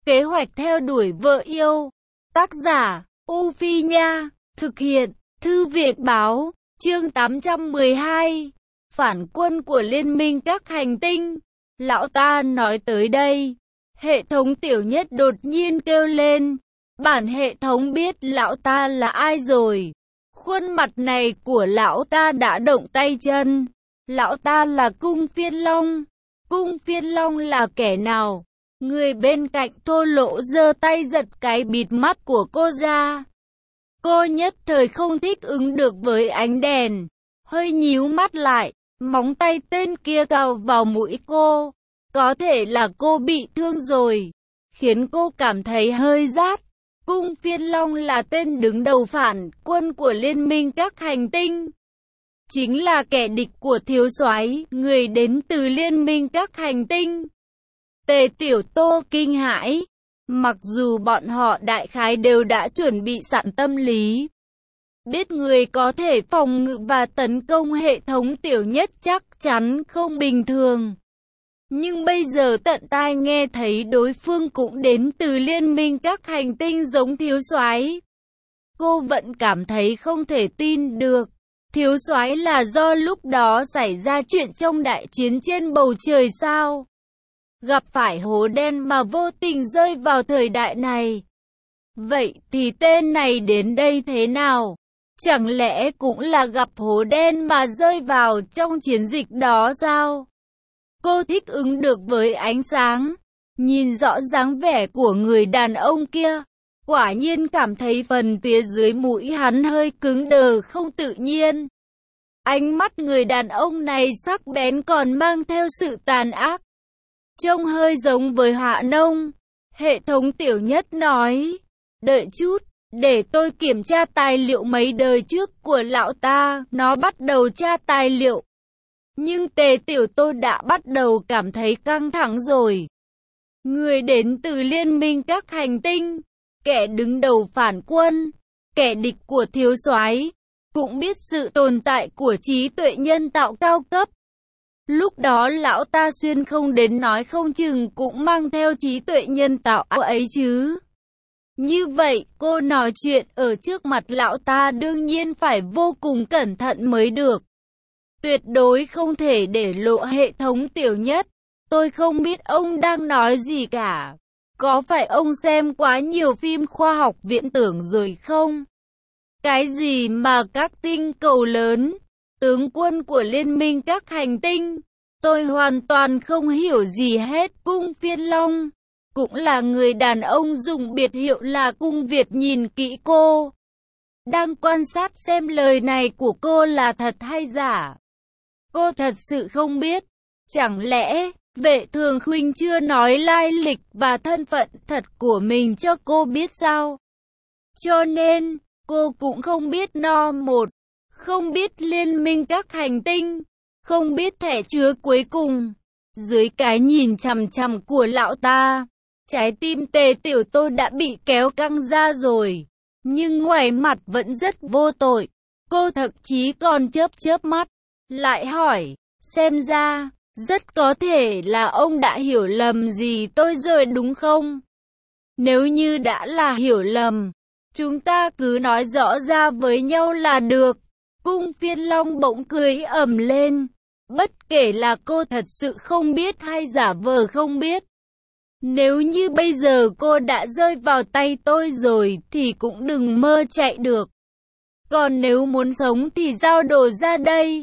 Kế hoạch theo đuổi vợ yêu. Tác giả, U Phi Nha. Thực hiện, Thư viện Báo. Chương 812. Phản quân của Liên minh các hành tinh. Lão ta nói tới đây. Hệ thống Tiểu Nhất đột nhiên kêu lên. Bản hệ thống biết lão ta là ai rồi. Khuôn mặt này của lão ta đã động tay chân. Lão ta là Cung Phiên Long. Cung Phiên Long là kẻ nào? Người bên cạnh Thô Lỗ giơ tay giật cái bịt mắt của cô ra. Cô nhất thời không thích ứng được với ánh đèn. Hơi nhíu mắt lại, móng tay tên kia cào vào mũi cô. Có thể là cô bị thương rồi, khiến cô cảm thấy hơi rát. Cung Phiên Long là tên đứng đầu phản quân của Liên minh các hành tinh. Chính là kẻ địch của thiếu soái, người đến từ Liên minh các hành tinh. Tề Tiểu Tô kinh hãi. Mặc dù bọn họ đại khái đều đã chuẩn bị sẵn tâm lý, biết người có thể phòng ngự và tấn công hệ thống Tiểu Nhất chắc chắn không bình thường. Nhưng bây giờ tận tai nghe thấy đối phương cũng đến từ Liên minh các hành tinh giống thiếu soái. Cô vẫn cảm thấy không thể tin được. Thiếu soái là do lúc đó xảy ra chuyện trong đại chiến trên bầu trời sao? Gặp phải hố đen mà vô tình rơi vào thời đại này. Vậy thì tên này đến đây thế nào? Chẳng lẽ cũng là gặp hố đen mà rơi vào trong chiến dịch đó sao? Cô thích ứng được với ánh sáng. Nhìn rõ dáng vẻ của người đàn ông kia. Quả nhiên cảm thấy phần phía dưới mũi hắn hơi cứng đờ không tự nhiên. Ánh mắt người đàn ông này sắc bén còn mang theo sự tàn ác. Trông hơi giống với Hạ Nông. Hệ thống Tiểu Nhất nói. Đợi chút, để tôi kiểm tra tài liệu mấy đời trước của lão ta. Nó bắt đầu tra tài liệu. Nhưng Tề Tiểu Tô đã bắt đầu cảm thấy căng thẳng rồi. Người đến từ Liên minh các hành tinh, kẻ đứng đầu phản quân, kẻ địch của thiếu soái, cũng biết sự tồn tại của trí tuệ nhân tạo cao cấp. Lúc đó lão ta xuyên không đến nói không chừng cũng mang theo trí tuệ nhân tạo ấy chứ. Như vậy, cô nói chuyện ở trước mặt lão ta đương nhiên phải vô cùng cẩn thận mới được. Tuyệt đối không thể để lộ hệ thống Tiểu Nhất. Tôi không biết ông đang nói gì cả. Có phải ông xem quá nhiều phim khoa học viễn tưởng rồi không? Cái gì mà các tinh cầu lớn, tướng quân của Liên minh các hành tinh? Tôi hoàn toàn không hiểu gì hết. Cung Phiên Long cũng là người đàn ông dùng biệt hiệu là Cung Việt nhìn kỹ cô. Đang quan sát xem lời này của cô là thật hay giả. Cô thật sự không biết. Chẳng lẽ Vệ Thường Khuynh chưa nói lai lịch và thân phận thật của mình cho cô biết sao? Cho nên, cô cũng không biết một, không biết Liên minh các hành tinh, không biết thẻ chứa cuối cùng. Dưới cái nhìn chằm chằm của lão ta, trái tim Tề Tiểu Tô đã bị kéo căng ra rồi. Nhưng ngoài mặt vẫn rất vô tội. Cô thậm chí còn chớp mắt, lại hỏi, xem ra, rất có thể là ông đã hiểu lầm gì tôi rồi đúng không? Nếu như đã là hiểu lầm, chúng ta cứ nói rõ ra với nhau là được. Cung Phiên Long bỗng cười ầm lên. Bất kể là cô thật sự không biết hay giả vờ không biết. Nếu như bây giờ cô đã rơi vào tay tôi rồi thì cũng đừng mơ chạy được. Còn nếu muốn sống thì giao đồ ra đây.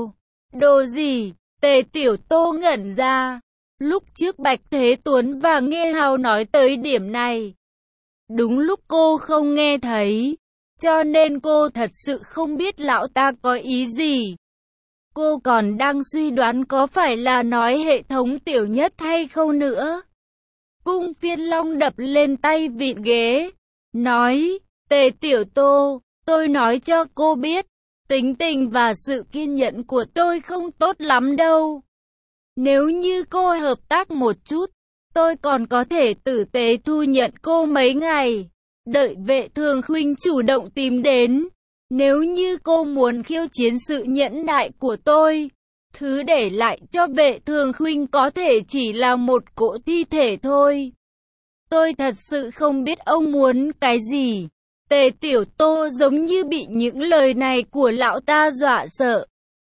Đồ gì? Tề Tiểu Tô ngẩn ra. Lúc trước Bạch Thế Tuấn và Nghê Hào nói tới điểm này. Đúng lúc cô không nghe thấy. Cho nên cô thật sự không biết lão ta có ý gì. Cô còn đang suy đoán có phải là nói hệ thống Tiểu Nhất hay không nữa. Cung Phiên Long đập lên tay vịn ghế. Nói, Tề Tiểu Tô, tôi nói cho cô biết. Tính tình và sự kiên nhẫn của tôi không tốt lắm đâu. Nếu như cô hợp tác một chút, tôi còn có thể tử tế thu nhận cô mấy ngày. Đợi Vệ Thường Khuynh chủ động tìm đến. Nếu như cô muốn khiêu chiến sự nhẫn nại của tôi, thứ để lại cho Vệ Thường Khuynh có thể chỉ là một cỗ thi thể thôi. Tôi thật sự không biết ông muốn cái gì. Tề Tiểu Tô giống như bị những lời này của lão ta dọa sợ.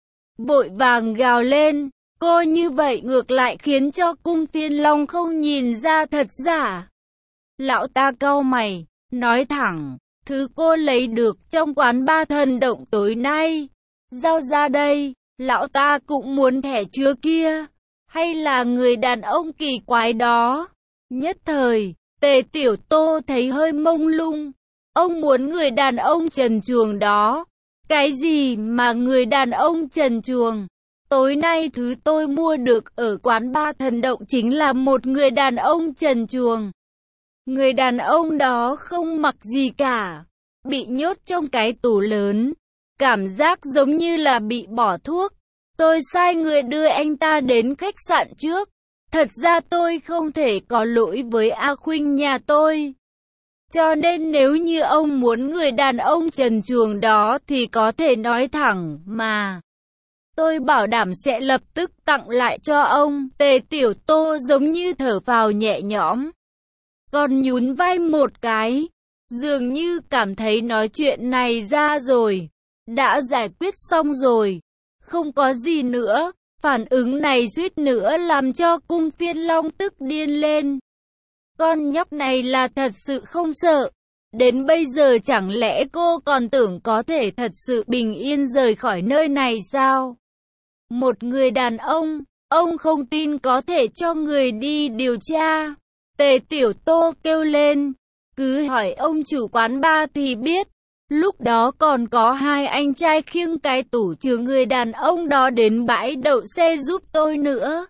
Vội vàng gào lên, cô như vậy ngược lại khiến cho Cung Phiên Long không nhìn ra thật giả. Lão ta cau mày, nói thẳng, thứ cô lấy được trong quán ba thần động tối nay, giao ra đây. Lão ta cũng muốn thẻ chứa kia, hay là người đàn ông kỳ quái đó. Nhất thời, Tề Tiểu Tô thấy hơi mông lung. Ông muốn người đàn ông trần truồng đó. Cái gì mà người đàn ông trần truồng? Tối nay thứ tôi mua được ở quán ba thần động chính là một người đàn ông trần truồng. Người đàn ông đó không mặc gì cả, bị nhốt trong cái tủ lớn. Cảm giác giống như là bị bỏ thuốc. Tôi sai người đưa anh ta đến khách sạn trước. Thật ra tôi không thể có lỗi với A Khuynh nhà tôi. Cho nên nếu như ông muốn người đàn ông trần truồng đó thì có thể nói thẳng mà. Tôi bảo đảm sẽ lập tức tặng lại cho ông. Tề Tiểu Tô giống như thở phào nhẹ nhõm. Còn nhún vai một cái. Dường như cảm thấy nói chuyện này ra rồi. Đã giải quyết xong rồi. Không có gì nữa. Phản ứng này suýt nữa làm cho Cung Phiên Long tức điên lên. Con nhóc này là thật sự không sợ. Đến bây giờ chẳng lẽ cô còn tưởng có thể thật sự bình yên rời khỏi nơi này sao? Một người đàn ông không tin có thể cho người đi điều tra. Tề Tiểu Tô kêu lên, cứ hỏi ông chủ quán bar thì biết. Lúc đó còn có hai anh trai khiêng cái tủ chứa người đàn ông đó đến bãi đậu xe giúp tôi nữa.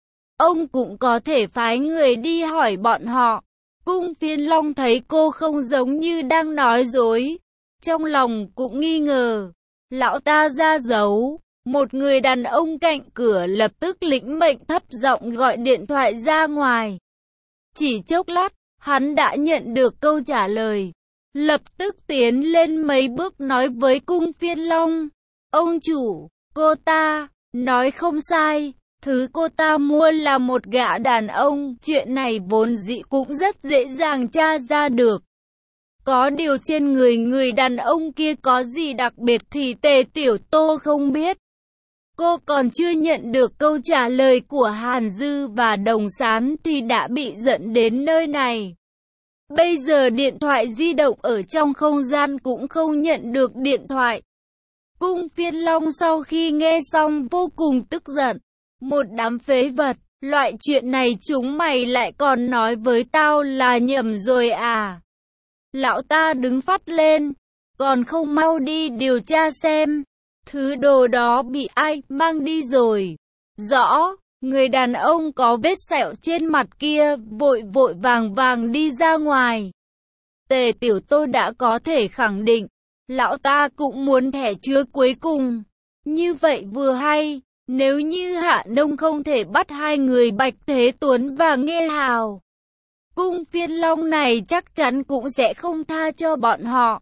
Ông cũng có thể phái người đi hỏi bọn họ. Cung Phiên Long thấy cô không giống như đang nói dối. Trong lòng cũng nghi ngờ. Lão ta ra dấu. Một người đàn ông cạnh cửa lập tức lĩnh mệnh thấp giọng gọi điện thoại ra ngoài. Chỉ chốc lát, hắn đã nhận được câu trả lời. Lập tức tiến lên mấy bước nói với Cung Phiên Long. Ông chủ, cô ta, nói không sai. Thứ cô ta mua là một gã đàn ông. Chuyện này vốn dĩ cũng rất dễ dàng tra ra được. Có điều trên người đàn ông kia có gì đặc biệt thì Tề Tiểu Tô không biết. Cô còn chưa nhận được câu trả lời của Hàn Dư và Đồng Sán thì đã bị dẫn đến nơi này. Bây giờ điện thoại di động ở trong không gian cũng không nhận được điện thoại. Cung Phiên Long sau khi nghe xong vô cùng tức giận. Một đám phế vật, loại chuyện này chúng mày lại còn nói với tao là nhầm rồi à? Lão ta đứng phắt lên, còn không mau đi điều tra xem. Thứ đồ đó bị ai mang đi rồi. Rõ, người đàn ông có vết sẹo trên mặt kia vội vàng đi ra ngoài. Tề Tiểu Tô đã có thể khẳng định, lão ta cũng muốn thẻ chứa cuối cùng. Như vậy vừa hay, nếu như Hạ Nông không thể bắt hai người Bạch Thế Tuấn và Nghê Hào, Cung Phiên Long này chắc chắn cũng sẽ không tha cho bọn họ.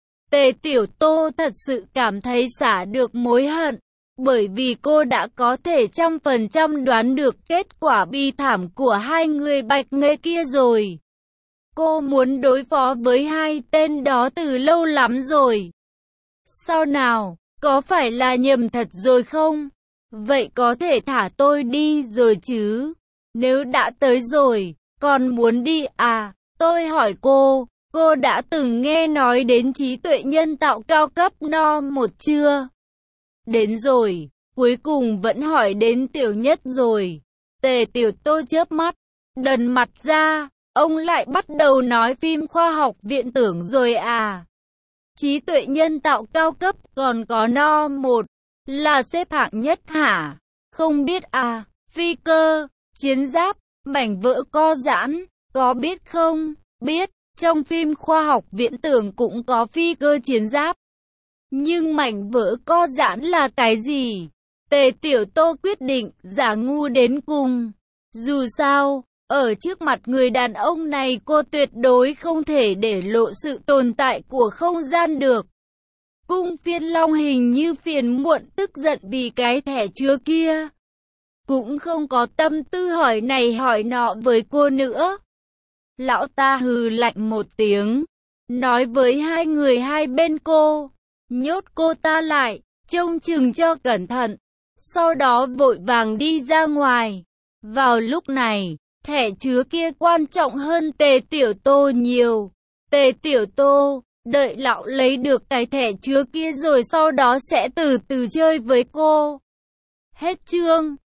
Tề Tiểu Tô thật sự cảm thấy xả được mối hận, bởi vì cô đã có thể 100% đoán được kết quả bi thảm của hai người Bạch Nghê kia rồi. Cô muốn đối phó với hai tên đó từ lâu lắm rồi. Sao nào, có phải là nhầm thật rồi không? Vậy có thể thả tôi đi rồi chứ? Nếu đã tới rồi, còn muốn đi à? Tôi hỏi cô đã từng nghe nói đến trí tuệ nhân tạo cao cấp No 1 chưa? Đến rồi, cuối cùng vẫn hỏi đến Tiểu Nhất rồi. Tề Tiểu Tô chớp mắt, đần mặt ra, ông lại bắt đầu nói phim khoa học viễn tưởng rồi à? Trí tuệ nhân tạo cao cấp còn có No 1 là xếp hạng nhất hả? Không biết à? Phi cơ, chiến giáp, mảnh vỡ co giãn, có biết không? Biết. Trong phim khoa học viễn tưởng cũng có phi cơ chiến giáp. Nhưng mảnh vỡ co giãn là cái gì? Tề Tiểu Tô quyết định giả ngu đến cùng. Dù sao, ở trước mặt người đàn ông này cô tuyệt đối không thể để lộ sự tồn tại của không gian được. Cung Phiên Long hình như phiền muộn tức giận vì cái thẻ chứa kia. Cũng không có tâm tư hỏi này hỏi nọ với cô nữa. Lão ta hừ lạnh một tiếng, nói với hai người hai bên cô, nhốt cô ta lại, trông chừng cho cẩn thận. Sau đó vội vàng đi ra ngoài. Vào lúc này, thẻ chứa kia quan trọng hơn Tề Tiểu Tô nhiều. Tề Tiểu Tô, đợi lão lấy được cái thẻ chứa kia rồi sau đó sẽ từ từ chơi với cô. Hết chương.